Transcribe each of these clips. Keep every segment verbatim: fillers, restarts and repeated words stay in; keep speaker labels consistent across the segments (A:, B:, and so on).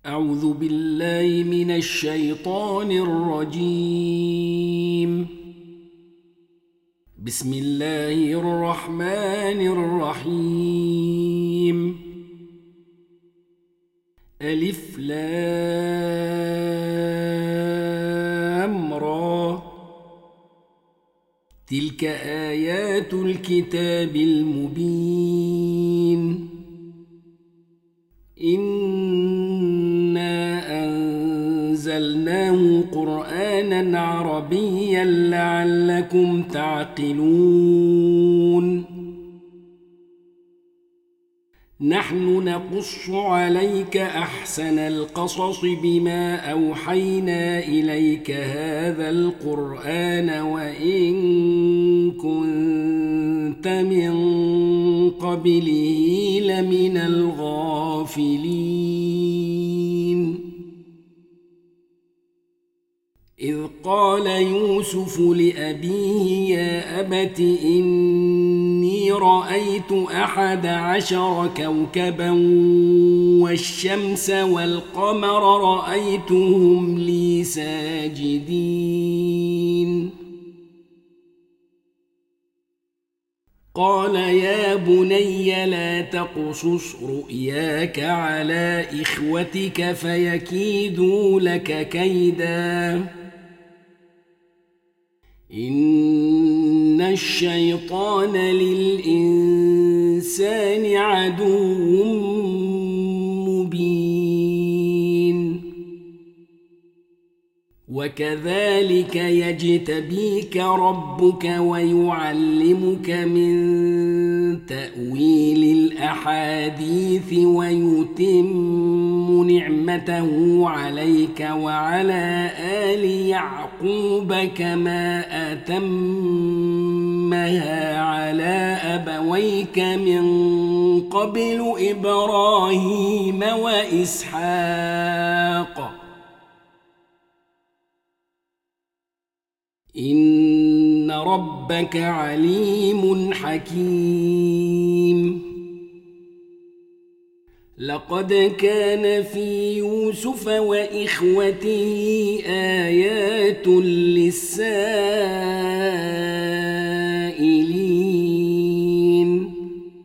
A: أعوذ بالله من الشيطان الرجيم. بسم الله الرحمن الرحيم. ألف لام را. تلك آيات الكتاب المبين. إنا أنزلناه قرآنا عربيا لعلكم تعقلون. نحن نقص عليك أحسن القصص بما أوحينا إليك هذا القرآن وإن كنت من قبله لمن الغافلين. إذ قال يوسف لأبيه يا أبت إني رأيت أحد عشر كوكبا والشمس والقمر رأيتهم لي ساجدين. قال يا بني لا تقصص رؤياك على إخوتك فيكيدوا لك كيدا إن الشيطان للإنسان عدو مبين. وكذلك يجتبيك ربك ويعلمك من تأويل الأحاديث ويتم نعمته عليك وعلى آل يعقوب كما أتمها على أبويك من قبل إبراهيم وإسحاق إن ربك عليم حكيم. لقد كان في يوسف وإخوته آيات للسائلين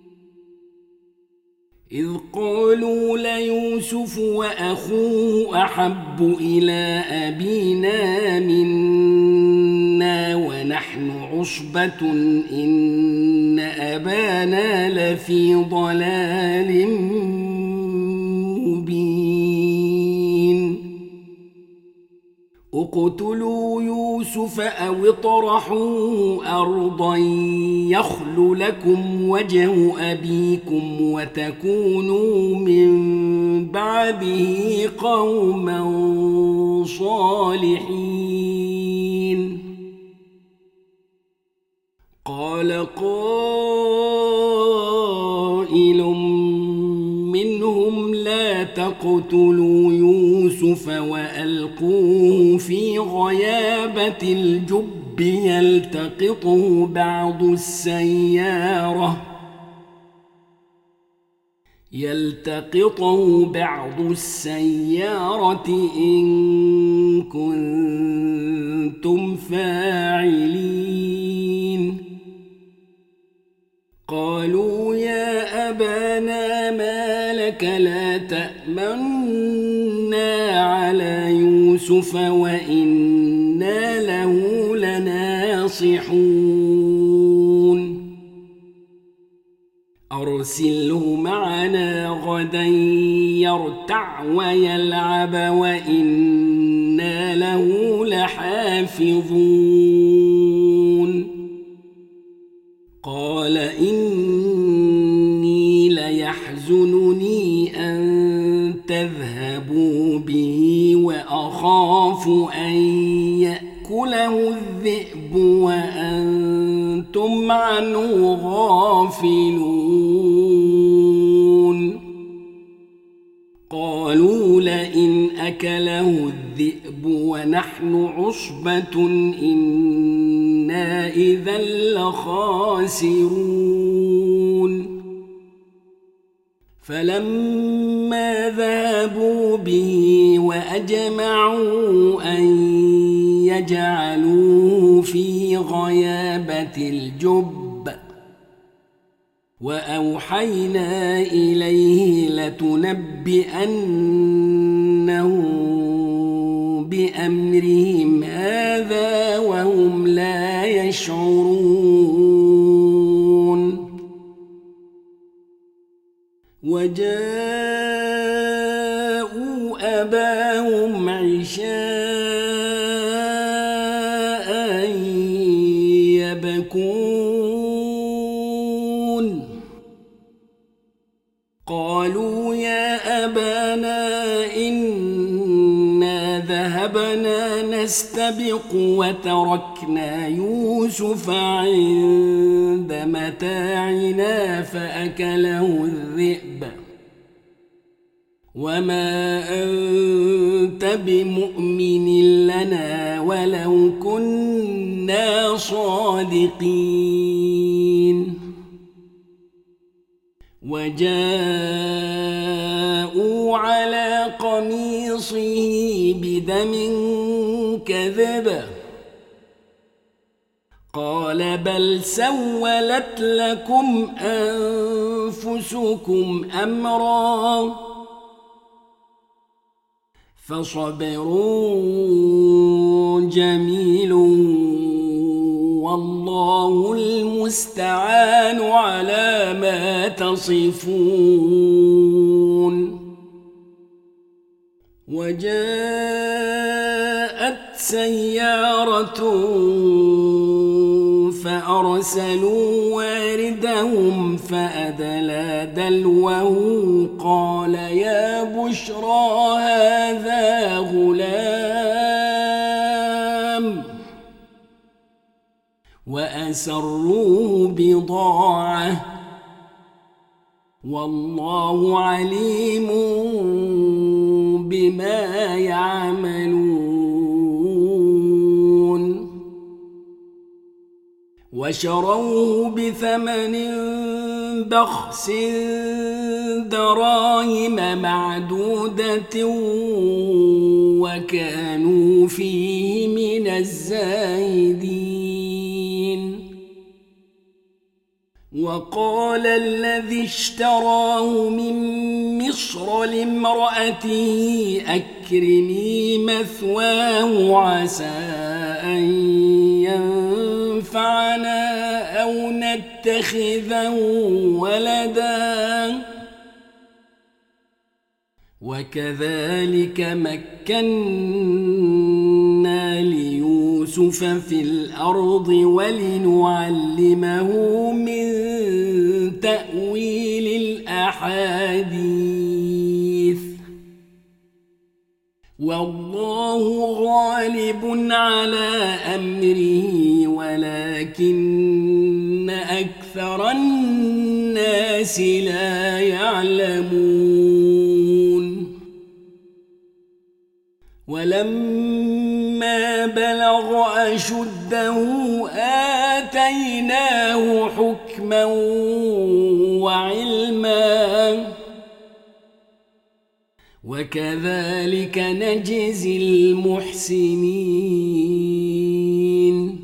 A: إذ قالوا ليوسف وأخوه أحب إلى أبينا منا ونحن عصبة إن أبانا لفي ضلال مبين. اقتلوا يوسف أو اطرحوه أرضا يخل لكم وجه أبيكم وتكونوا من بعده قوما صالحين. قال قائل منهم لا تقتلوا يوسف وألقوه في غيابة الجب يلتقطه بعض السيارة يلتقطه بعض السيارة إن كنتم فاعلين. قالوا يا أبانا ما لك لا تأمنا على يوسف وإنا له لناصحون. أرسله معنا غدا يرتع ويلعب وإنا له لحافظون. قال إني ليحزنني أن تذهبوا به وأخاف أن يأكله الذئب وأنتم عنه غافلون. قالوا لئن أكله الذئب ونحن عصبة إنا إذا لخاسرون. فلما فلما ذهبوا به وأجمعوا أن يجعلوه في غيابة الجب وأوحينا إليه لتنبئنهم بأمرهم هذا وهم لا يشعرون وجاءوا أباهم عشاء يبكون قالوا يا أبانا إنا ذهبنا نستبق وتركنا يوسف عند متاعنا فأكله الذئب وما أنت بمؤمن لنا ولو كنا صادقين وجاءوا على قميصه بدم كذب قال بل سولت لكم أنفسكم أمرا فصبر جميل والله المستعان على ما تصفون وجاءت سيارة فأرسلوا واردهم فأدلى دلوه قال يا بشرى هذا غلام وأسروه بضاعة والله عليم بما يعملون وشروه بثمن بخس دراهم معدودة وكانوا فيه من الزاهدين وقال الذي اشتراه من مصر لامرأته أكرمي مثواه عسى أن ينفعنا أو نتخذه ولدا وكذلك مكنا ليوسف في الأرض ولنعلمه من تأويل الأحاديث والله غالب على أمره ولكن أكثر الناس لا يعلمون ولما بلغ أشده آتيناه حكما وعلما وكذلك نجزي المحسنين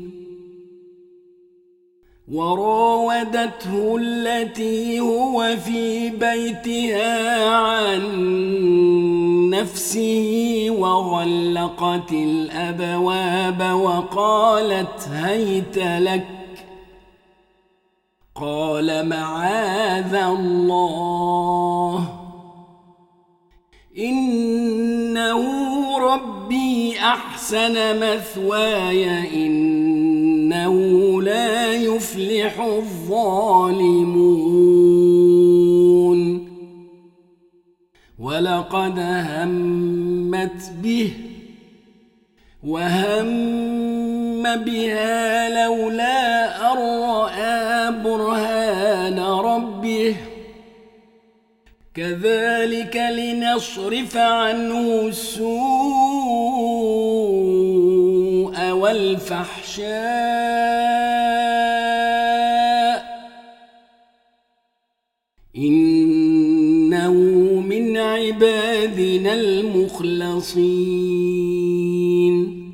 A: وراودته التي هو في بيتها عن نفسه وغلقت الأبواب وقالت هيت لك قال معاذ الله إنه ربي أحسن مثواي إنه لا يفلح الظالمون ولقد همت به وهم بها لولا أن رأى برهان ربه كذلك لنصرف عنه السوء والفحشاء إنه من عبادنا المخلصين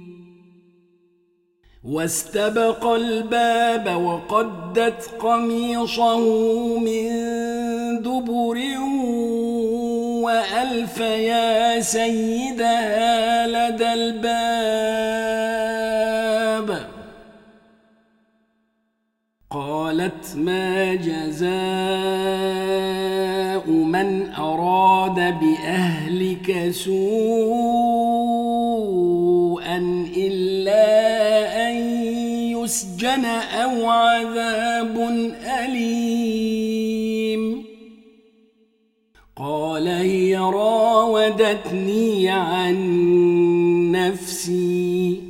A: واستبق الباب وقدت قميصه من دبر وألف يا سيدها لدى الباب قالت ما جزاء من أراد بأهلك سوءا إلا أن يسجن أو عذاب أليم قال هي راودتني عن نفسي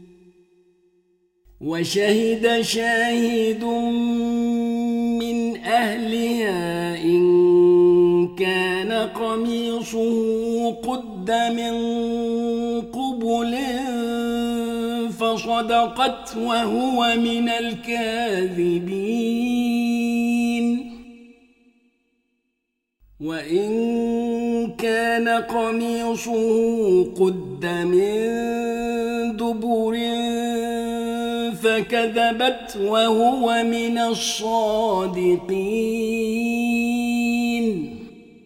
A: وشهد شاهد من أهلها إن كان قميصه قد من قبل فصدقت وهو من الكاذبين وإن كان قميصه قد من دبر فكذبت وهو من الصادقين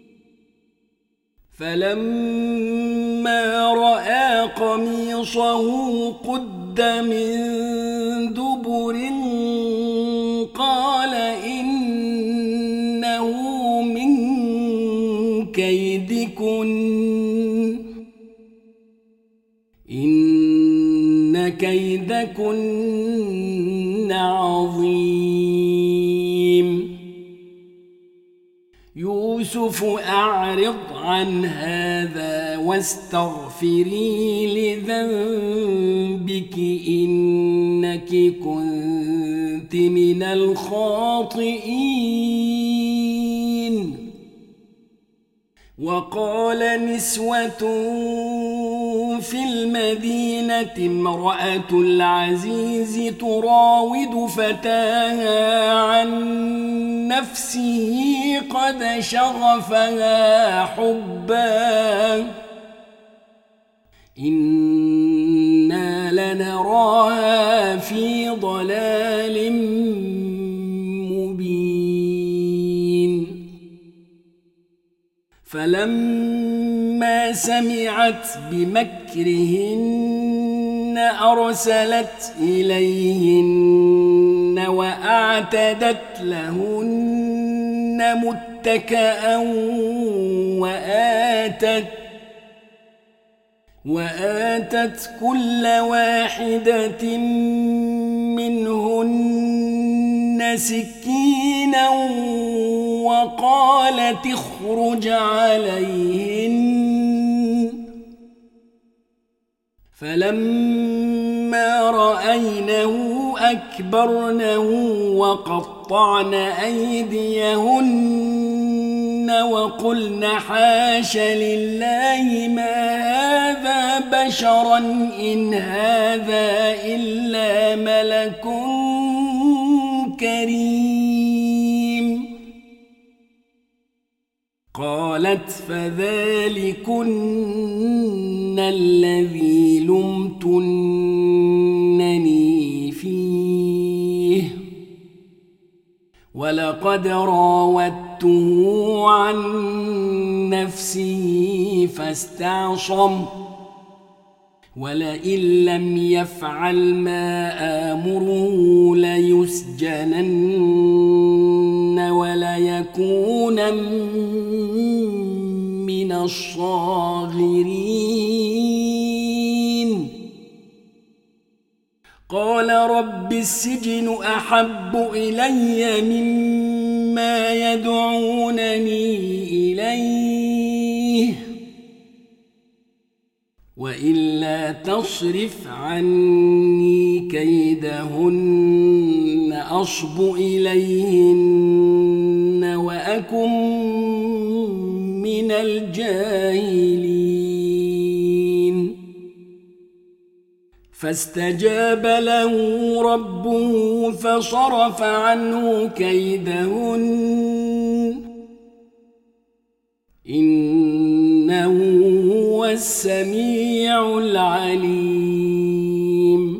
A: فلما رأى قميصه قد من دبر قال إنه من كيدكن إن كيدكن عظيم يوسف أعرض عن هذا واستغفري لذنبك إنك كنت من الخاطئين وقال نسوة في المدينة امرأة العزيز تراود فتاها عن نفسه قد شغفها حبا إنا لنراها في ضلال مبين فلما سمعت بمكرهن أرسلت إليهن وأعتدت لهن متكئا وآتت وآتت كل واحدة منهن سكينا وقالت اخرج عليهن فلما رأينه أكبرنه وقطعن أيديهن وقلن حاش لله ما هذا بشرا إن هذا إلا ملك كريم قالت فذلكن الذي لمتنني فيه ولقد راودته عن نفسه فاستعصم ولئن لم يفعل ما آمره ليسجنن وليكون من الصاغرين قال رب السجن أحب إلي مما يدعونني إليه وإلا تصرف عني كيدهن أصب إليهن وأكن من الجاهلين فاستجاب له ربه فصرف عنه كيدهن إنه هو السميع العليم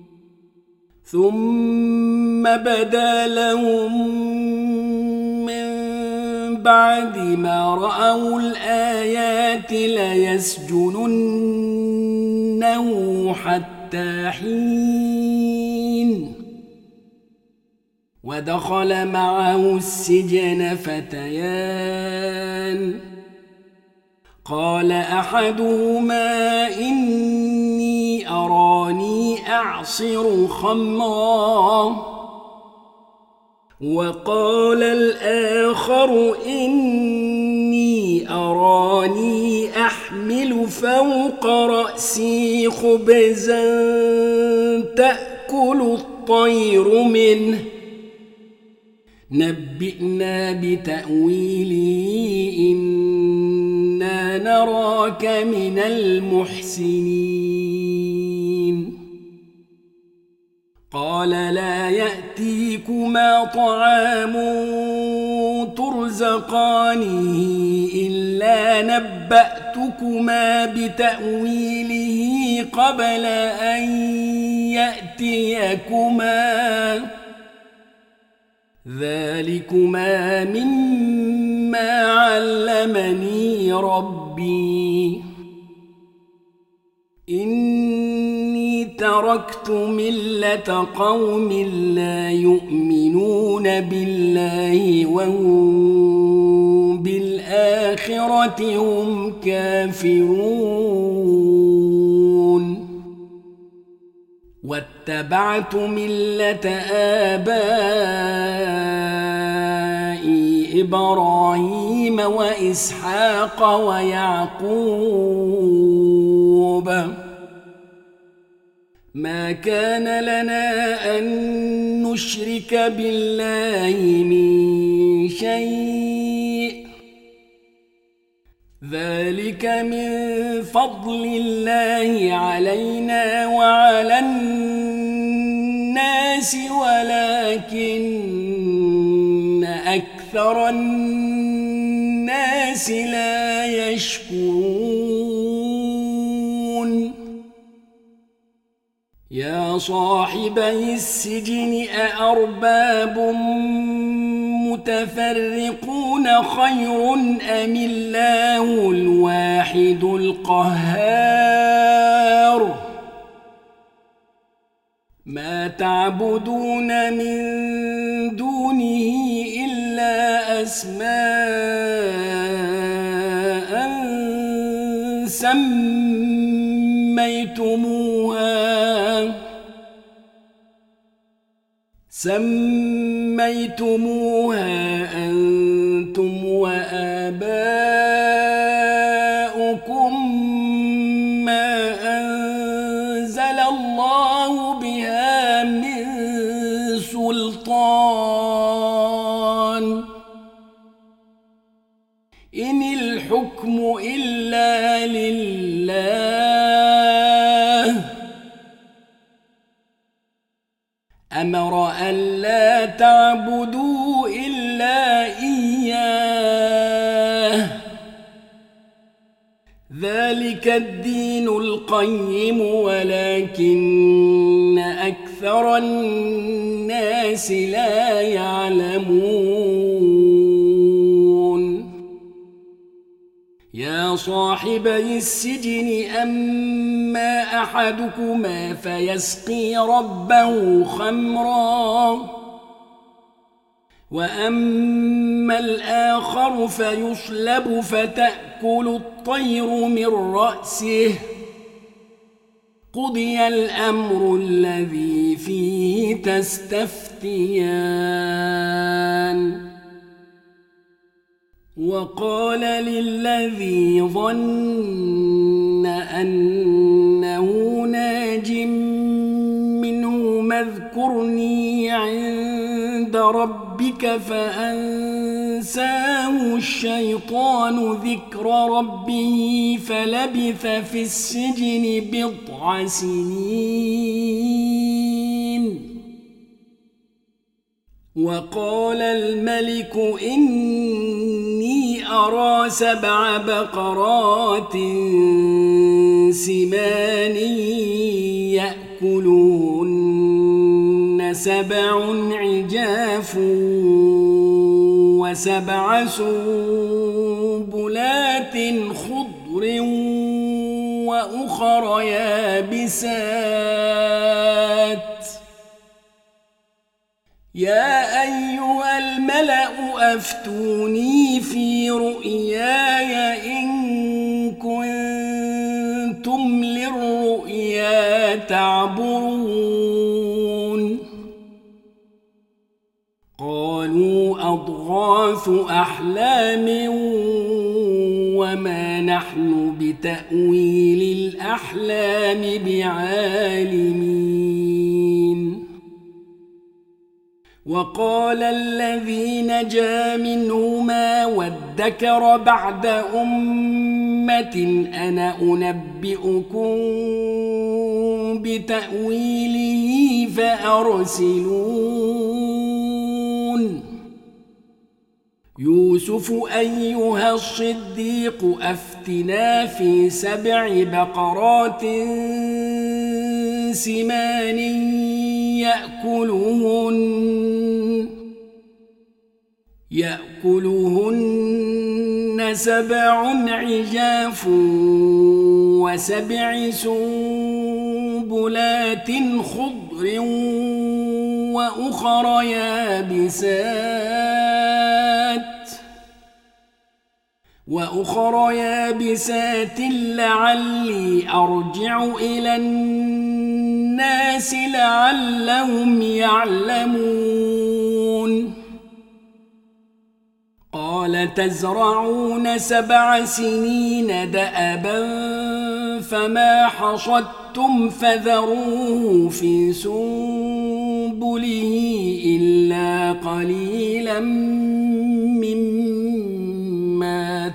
A: ثم بدا لهم من بعد ما رأوا الآيات ليسجننه حتى حين ودخل معه السجن فتيان قال أحدهما إني أراني أعصر خمرا وقال الآخر إني أراني أحمل فوق رأسي خبزا تأكل الطير منه نبئنا بتأويله إنا نراك من المحسنين قال لا يأتيكما طعام ترزقانه إلا نبأتكما بتأويله قبل أن يأتيكما ذلكما مما علمني ربي إني تركت ملة قوم لا يؤمنون بالله وهم بالآخرة هم كافرون واتبعت ملة آبائي إبراهيم وإسحاق ويعقوب ما كان لنا أن نشرك بالله من شيء ذلك من فضل الله علينا وعلى الناس ولكن أكثر الناس لا يشكرون يا صاحبي السجن أأرباب متفرقون خير أم الله الواحد القهار ما تعبدون من دونه إلا أسماء سميتموها سميتموها أنتم وآباؤكم ما أنزل الله بها من سلطان إن الحكم إلا لله أمر ألا تعبدوا إلا إياه ذلك الدين القيم ولكن أكثر الناس لا يعلمون يا صاحبي السجن أما أحدكما فيسقي ربه خمرا وأما الآخر فيصلب فتأكل الطير من رأسه قضي الأمر الذي فيه تستفتيان وقال للذي ظن أنه ناج منه اذكرني عند ربك فأنساه الشيطان ذكر ربه فلبث في السجن بضع سنين وقال الملك إني أرى سبع بقرات سمان يأكلون سبع عجاف وسبع سنبلات خضر وأخر يابسات يا أيها الملأ أفتوني في رؤياي إن كنتم للرؤيا تعبرون قالوا أضغاث أحلام وما نحن بتأويل الأحلام بعالمين وقال الذي نجا منهما وادكر بعد أمة أنا أنبئكم بتأويله فأرسلون يوسف أيها الصديق أفتنا في سبع بقرات سمان يأكلهن يأكلهن سبع عجاف وسبع سنبلات خضر وأخر يابسات وأخر يابسات لعلي أرجع إلى الناس لعلهم يعلمون قال تزرعون سبع سنين دأبا فما حصدتم فذروه في سنبله إلا قليلا مما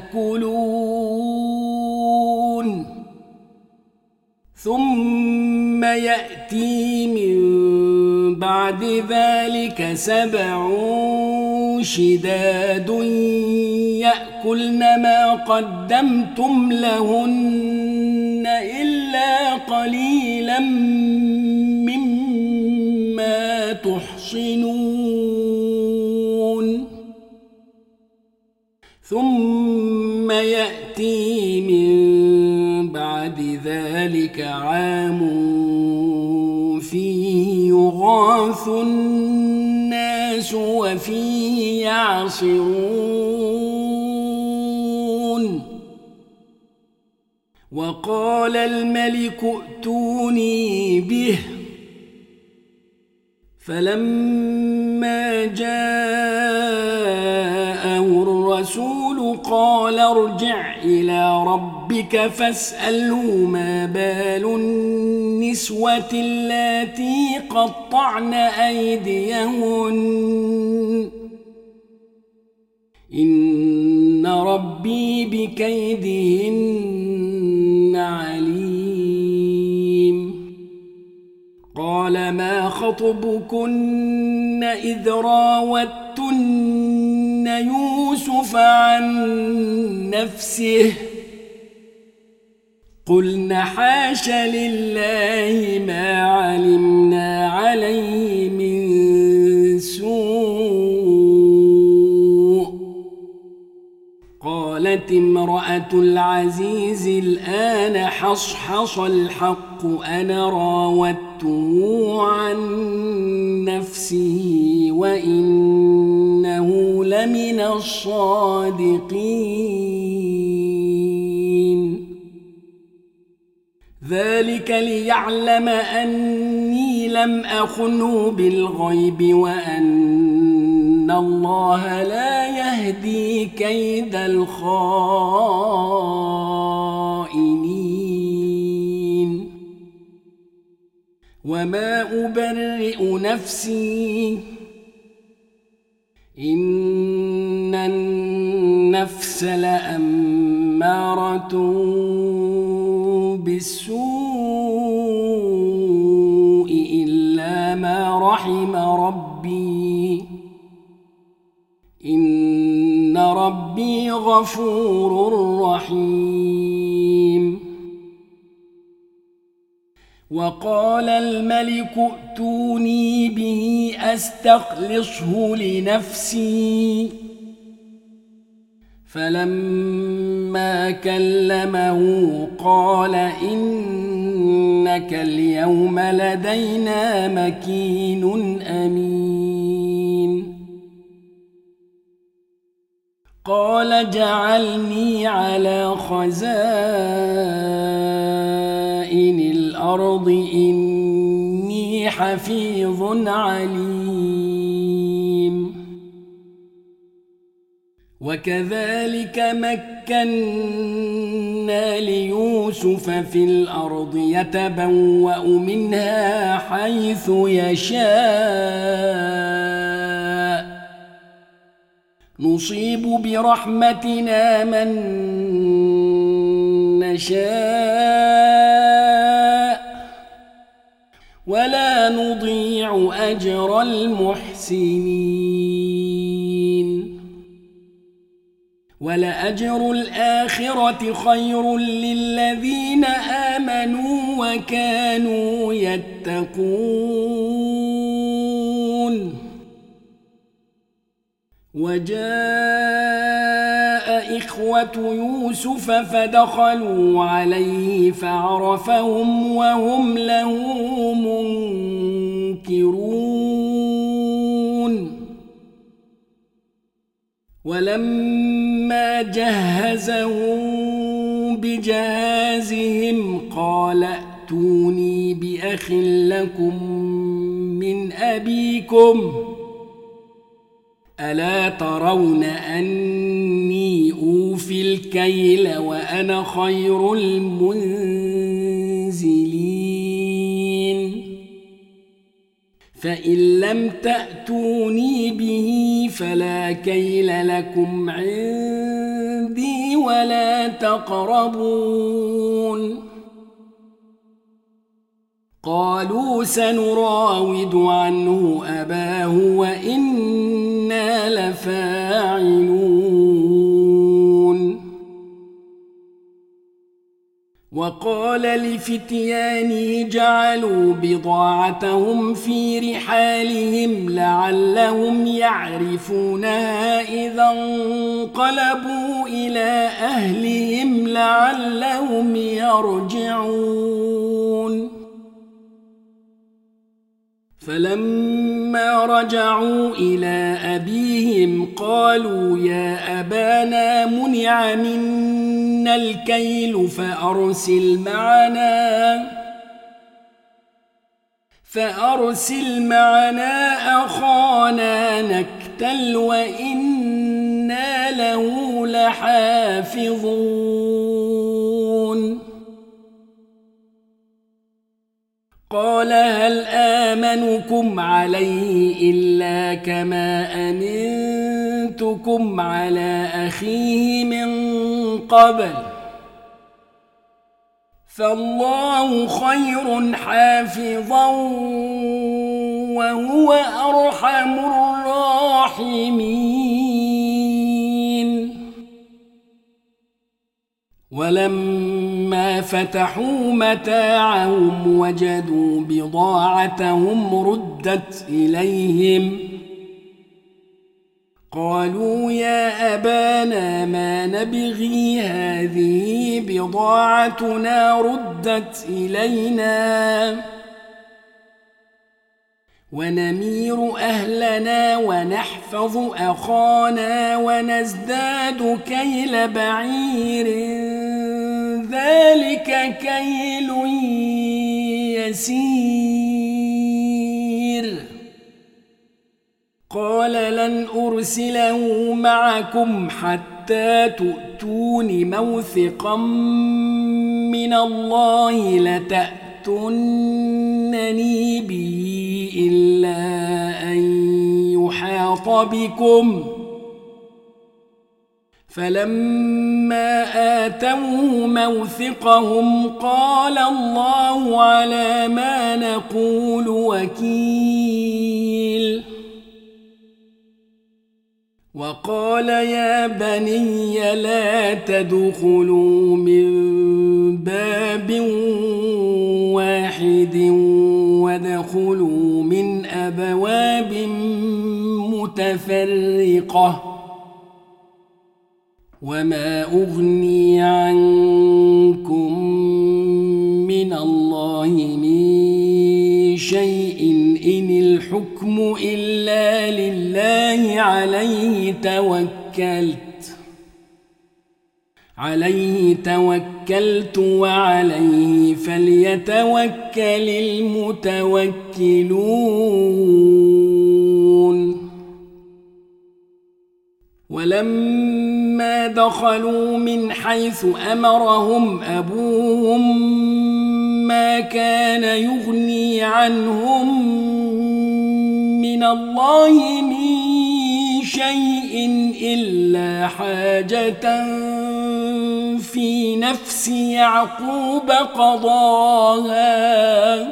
A: تأكلون ثم يأتي من بعد ذلك سبع شداد يأكلن ما قدمتم لهن إلا قليلا مما تحصنون ثم يأتي من بعد ذلك عام فيه يغاث الناس وفيه يعصرون وقال الملك ائتوني به فلما جاءه الرسول قال ارجع إلى ربك فاسأله ما بال النسوة اللاتي قطعن أيديهن إن ربي بكيدهن عليم قال ما خطبكن إذ راوتن يوسف عن نفسه قلنا حاش لله ما علمنا عليه من سوء قالت امرأة العزيز الآن حصحص الحق أنا راودته عن نفسه وإنه لمن الصادقين ذلك ليعلم أني لم أخنه بالغيب وأن الله لا يهدي كيد الخائنين وما أبرئ نفسي إن النفس لأمارة بالسوء إلا ما رحم ربي إن ربي غفور رحيم. وقال الملك ائتوني به أستخلصه لنفسي. فلما كلمه قال إنك اليوم لدينا مكين أمين. قال جعلني على خزائن الأرض إني حفيظ عليم. وكذلك مكنا ليوسف في الأرض يتبوأ منها حيث يشاء نصيب برحمتنا من نشاء ولا نضيع أجر المحسنين. ولأجر الآخرة خير للذين آمنوا وكانوا يتقون. وجاء إخوة يوسف فدخلوا عليه فعرفهم وهم له منكرون. ولما جهزهم بجهازهم قال ائتوني بأخ لكم من أبيكم ألا ترون أني أوفي الكيل وأنا خير المنزلين. فإن لم تأتوني به فلا كيل لكم عندي ولا تقربون. قالوا سنراود عنه أباه وإنا لفاعلون. وقال لفتيانه جعلوا بضاعتهم في رحالهم لعلهم يعرفونها إذا انقلبوا إلى أهلهم لعلهم يرجعون. فلما رجعوا إلى أبيهم قالوا يا أبانا منع منا الكيل فأرسل معنا فأرسل معنا أخانا نكتل وإنا له لحافظون. قال هل آمنكم عليه إلا كما أمنتكم على أخيه من قبل فالله خير حافظا وهو أرحم الراحمين. ولما فتحوا متاعهم وجدوا بضاعتهم ردت إليهم قالوا يا أبانا ما نبغي هذه بضاعتنا ردت إلينا ونمير أهلنا ونحفظ أخانا ونزداد كيل بعير ذلك كيل يسير. قال لن أرسله معكم حتى تؤتون موثقا من الله لتأتونني به إلا أن يحاط بكم. فلما آتوه موثقهم قال الله على ما نقول وكيل. وقال يا بني لا تدخلوا من باب واحد وادخلوا من أبواب متفرقة وما أغني عنكم من الله من شيء إن الحكم إلا لله عليه توكلت عليه توكلت وعليه فليتوكل المتوكلون. ولما دخلوا من حيث أمرهم أبوهم ما كان يغني عنهم من الله من شيء إلا حاجة في نفس يعقوب قضاها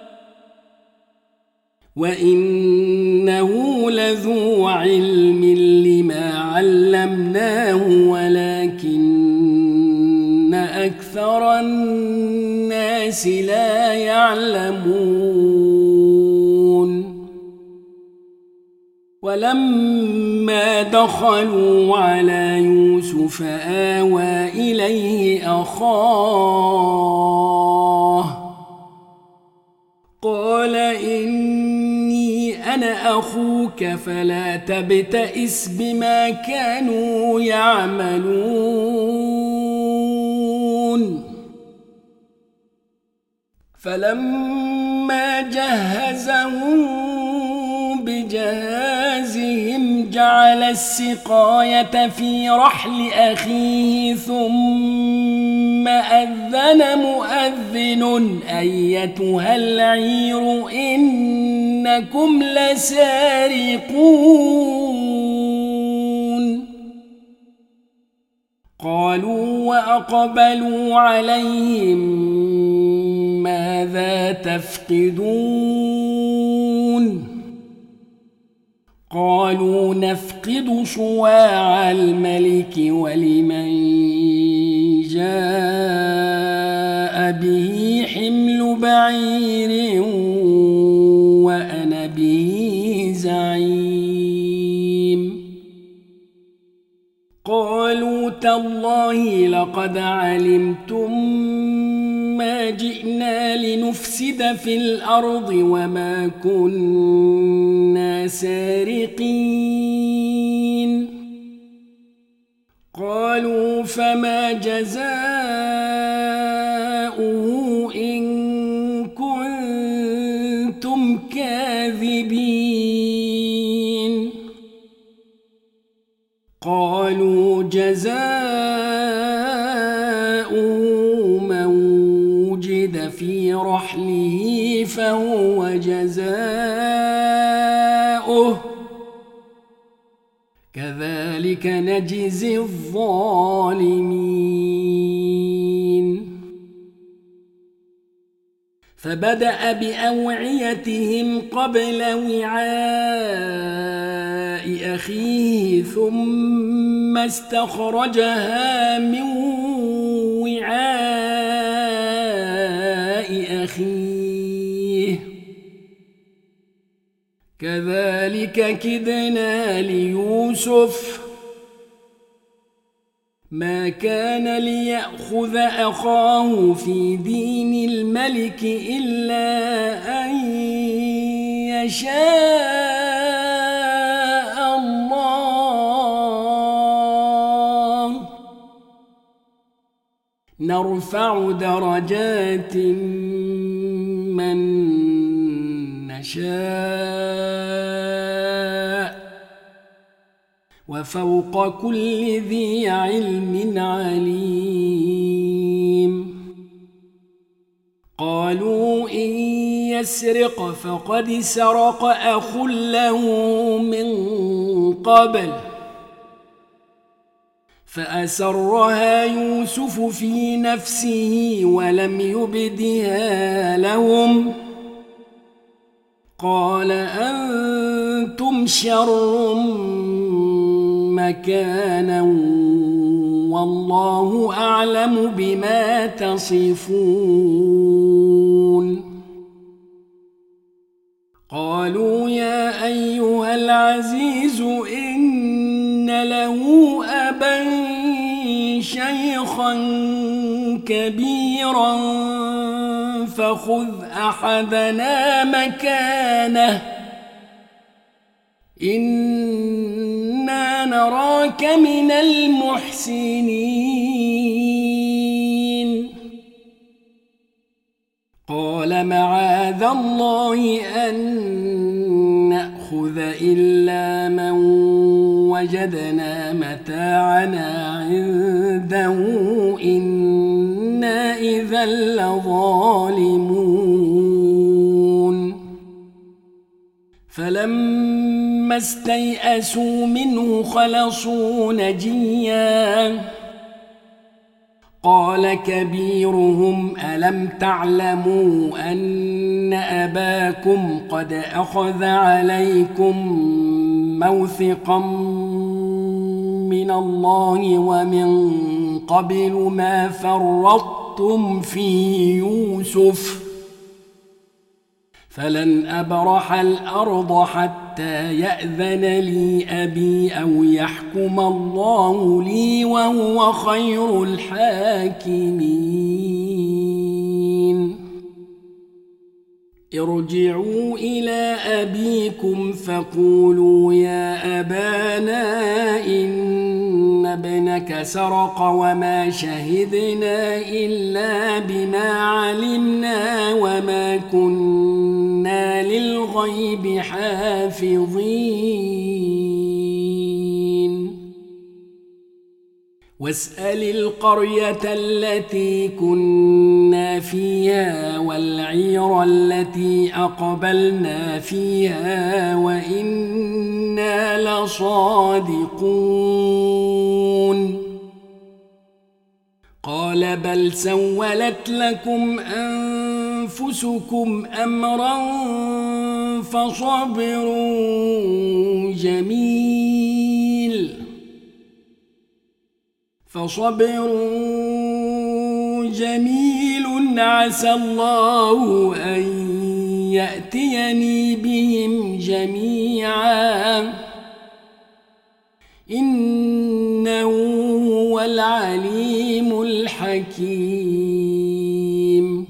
A: وإنه لذو علم لما علمناه ولكن أكثر الناس لا يعلمون. ولما دخلوا على يوسف آوى إليه أخاه قال إني أنا أخوك فلا تبتئس بما كانوا يعملون. فلما جهزهم بجهازهم جعل السقاية في رحل أخيه ثم أذن مؤذن أيتها العير إنكم لسارقون. قالوا وأقبلوا عليهم ماذا تفقدون؟ قالوا نفقد صواع الملك ولمن جاء به حمل بعير وأنا به زعيم. قالوا تالله لقد علمتم ما جئنا لنفسد في الأرض وما كنا سارقين. قالوا فما جزاؤه إن كنتم كاذبين؟ قالوا جزاؤه من وجد في رحله فهو جزاؤه كذلك نجزي الظالمين. فبدأ بأوعيتهم قبل وعاء أخيه ثم استخرجها من وعاء أخيه كذلك كدنا ليوسف ما كان ليأخذ أخاه في دين الملك إلا أن يشاء الله نرفع درجات من نشاء وفوق كل ذي علم عليم. قالوا إن يسرق فقد سرق أخ له من قبل فأسرها يوسف في نفسه ولم يبدها لهم قال أنتم شر مكانا والله أعلم بما تصفون قالوا يا أيها العزيز إن له أبا شيخا كبيرا فخذ أحدنا مكانه إنا نراك من المحسنين قال معاذ الله أن نأخذ إلا من وجدنا متاعنا عنده إنا إذا لظالمون فلما استيئسوا منه خلصوا نجيا قال كبيرهم ألم تعلموا أن أباكم قد أخذ عليكم موثقا من الله ومن قبل ما فرطتم في يوسف فلن أبرح الأرض حتى يأذن لي أبي أو يحكم الله لي وهو خير الحاكمين ارجعوا إلى أبيكم فقولوا يا أبانا إن ابنك سرق وما شهدنا إلا بما علمنا وما كنا للغيب حافظين واسأل القرية التي كنا فيها والعير التي أقبلنا فيها وإنا لصادقون قال بل سولت لكم أنفسكم أمرا فصبر جميل فصبر جميل عسى الله أن يأتيني بهم جميعا إنه هو العليم الحكيم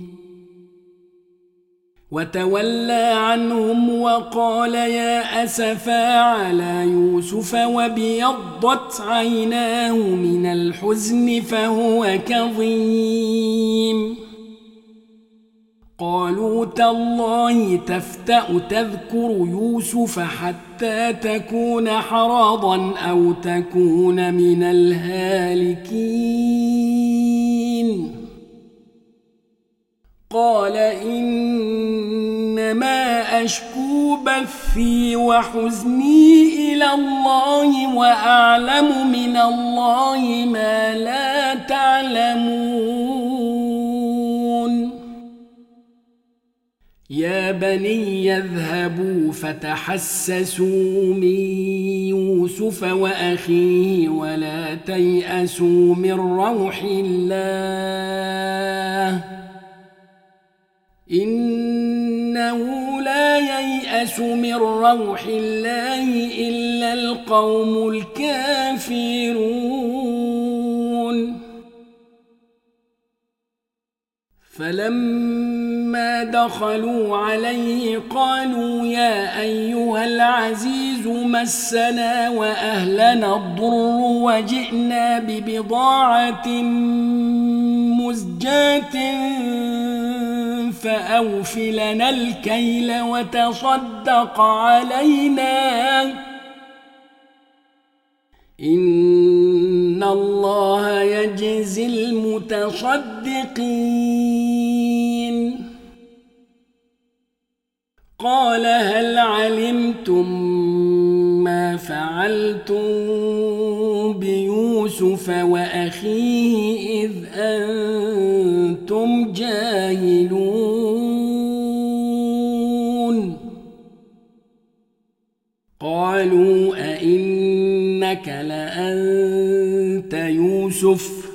A: وتولى عنهم وقال يا أسفا على يوسف وابيضت عيناه من الحزن فهو كظيم قالوا تالله تفتأ تذكر يوسف حتى تكون حرضا أو تكون من الهالكين قال إنما أشكو بثي وحزني إلى الله وأعلم من الله ما لا تعلمون يا بني يذهبوا فتحسسوا من يوسف وأخيه ولا تيأسوا من روح الله إنه لا ييأس من روح الله إلا القوم الكافرون فلما دخلوا عليه قالوا يا أيها العزيز مسنا وأهلنا الضر وجئنا ببضاعة مزجاة فأوف لنا الكيل وتصدق علينا إن الله يجزي المتصدقين قال هل علمتم ما فعلتم بيوسف وأخيه إذ أنتم جاهلون قالوا أئنك إنك لأنت يوسف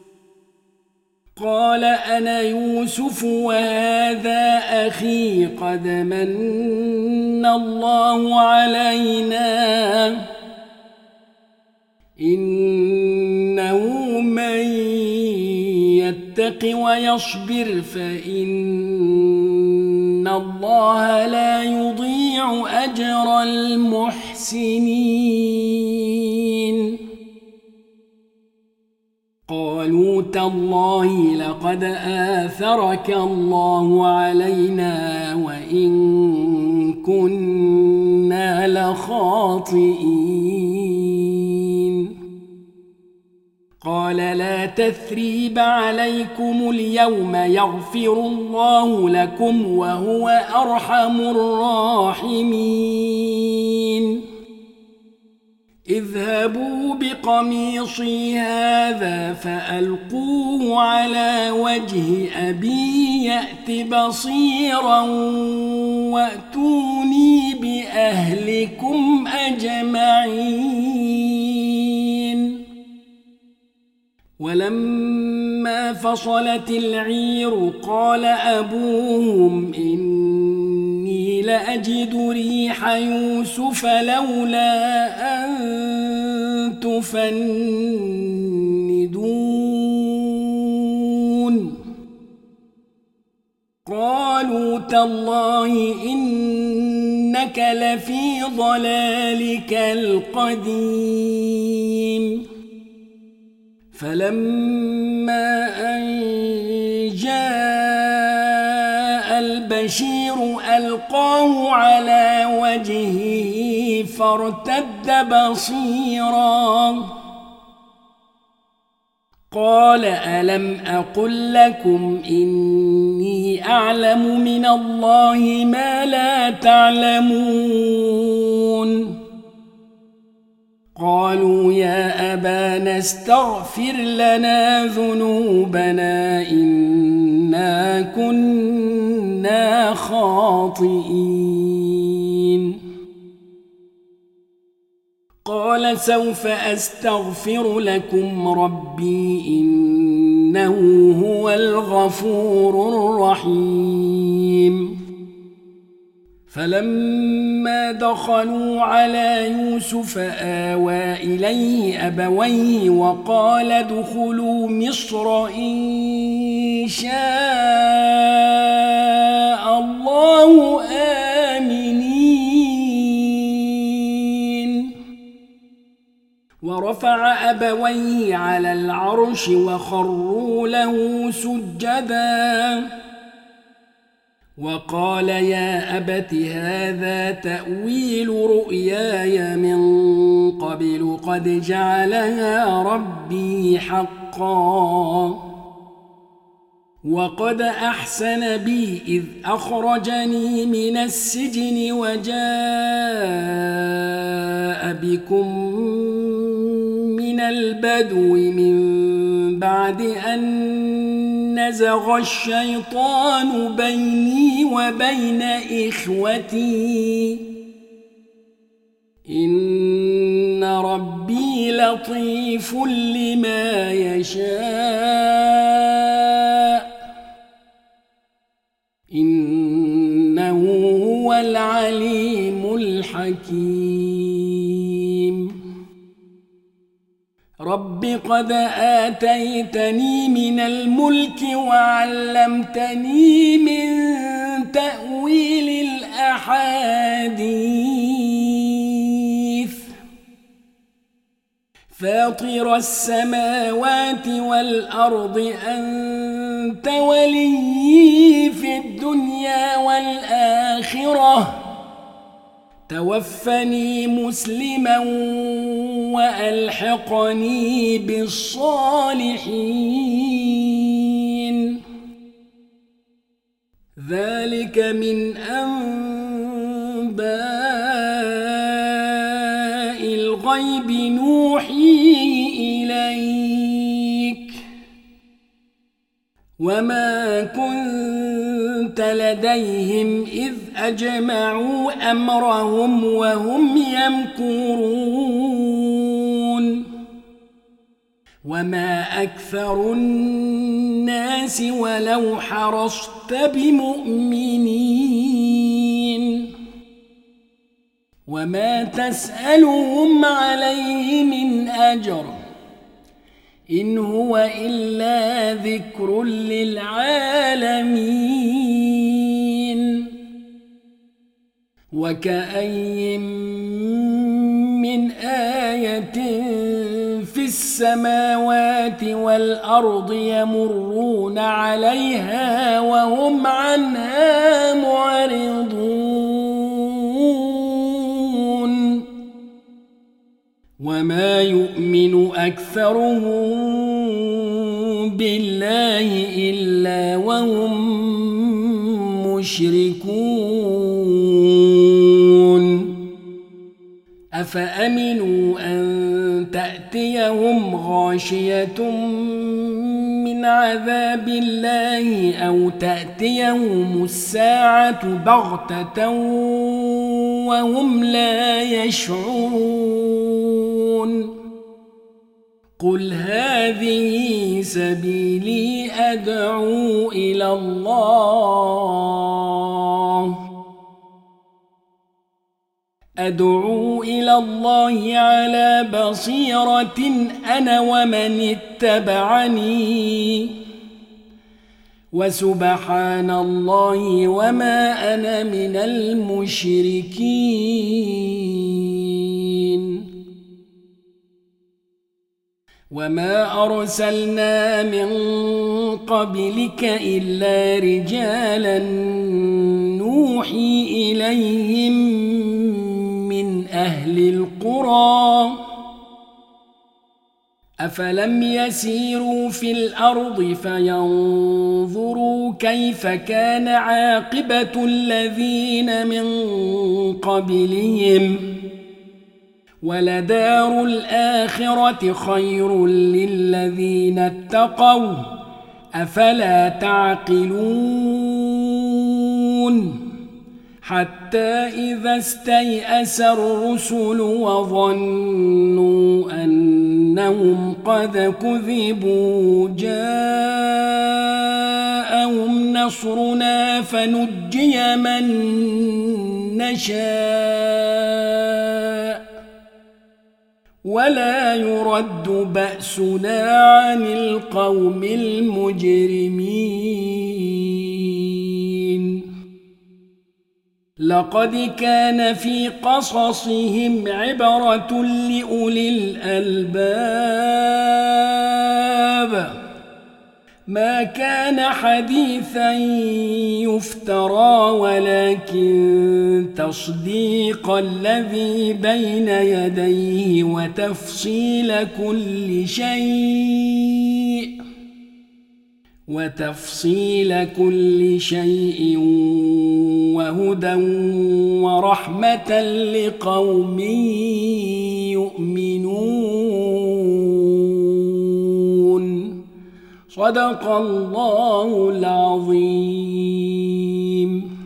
A: قال أنا يوسف وهذا أخي قد من الله علينا إنه من يتق ويصبر فإن الله لا يضيع أجر المحسنين قالوا تالله لقد آثرك الله علينا وإن كنا لخاطئين قال لا تثريب عليكم اليوم يغفر الله لكم وهو أرحم الراحمين اذهبوا بقميصي هذا فألقوه على وجه أبي يأت بصيرا وأتوني بأهلكم أجمعين ولما فصلت العير قال أبوهم إني لأجد ريح يوسف لولا أن تفندون قالوا تالله إنك لفي ضلالك القديم فلما أن جاء البشير ألقاه على وجهه فارتد بصيرا قال ألم أقل لكم إني أعلم من الله ما لا تعلمون قالوا يا أبانا استغفر لنا ذنوبنا إنا كنا خاطئين قال سوف أستغفر لكم ربي إنه هو الغفور الرحيم فلما دخلوا على يوسف آوى إليه أبويه وقال ادخلوا مصر إن شاء الله آمنين ورفع أبويه على العرش وخروا له سجداً وقال يا أبت هذا تأويل رؤياي من قبل قد جعلها ربي حقا وقد أحسن بي إذ أخرجني من السجن وجاء بكم من البدو من بعد أن نزغ الشيطان بيني وبين إخوتي إن ربي لطيف لما يشاء إنه هو العليم الحكيم رب قد آتيتني من الملك وعلمتني من تأويل الأحاديث فاطر السماوات والأرض أنت ولي في الدنيا والآخرة توفني مسلما وألحقني بالصالحين ذلك من أنباء الغيب نوحيه إليك وما كنت لديهم إذ أجمعوا أمرهم وهم يمكرون وما أكثر الناس ولو حرصت بمؤمنين وما تسألهم عليه من أجر إن هو إلا ذكر للعالمين وكأي من آية في السماوات والأرض يمرون عليها وهم عنها معرضون وما يؤمن أكثرهم بالله إلا وهم مشركون أفأمنوا أن تأتيهم غاشية من عذاب الله أو تأتيهم الساعة بغتة وهم لا يشعرون قل هذه سبيلي أدعو إلى الله أدعو إلى الله على بصيرة أنا ومن اتبعني وسبحان الله وما أنا من المشركين وما أرسلنا من قبلك إلا رجالا نوحي إليهم من أهل القرى أفلم يسيروا في الأرض فينظروا كيف كان عاقبة الذين من قبلهم ولدار الآخرة خير للذين اتقوا أفلا تعقلون حتى إذا استيأس الرسل وظنوا أنهم قد كذبوا جاءهم نصرنا فنجي من نشاء ولا يرد بأسنا عن القوم المجرمين لقد كان في قصصهم عبرة لأولي الألباب ما كان حديثا يفترى ولكن تصديق الذي بين يديه وتفصيل كل شيء وتفصيل كل شيء وهدى ورحمة لقوم يؤمنون صدق الله العظيم.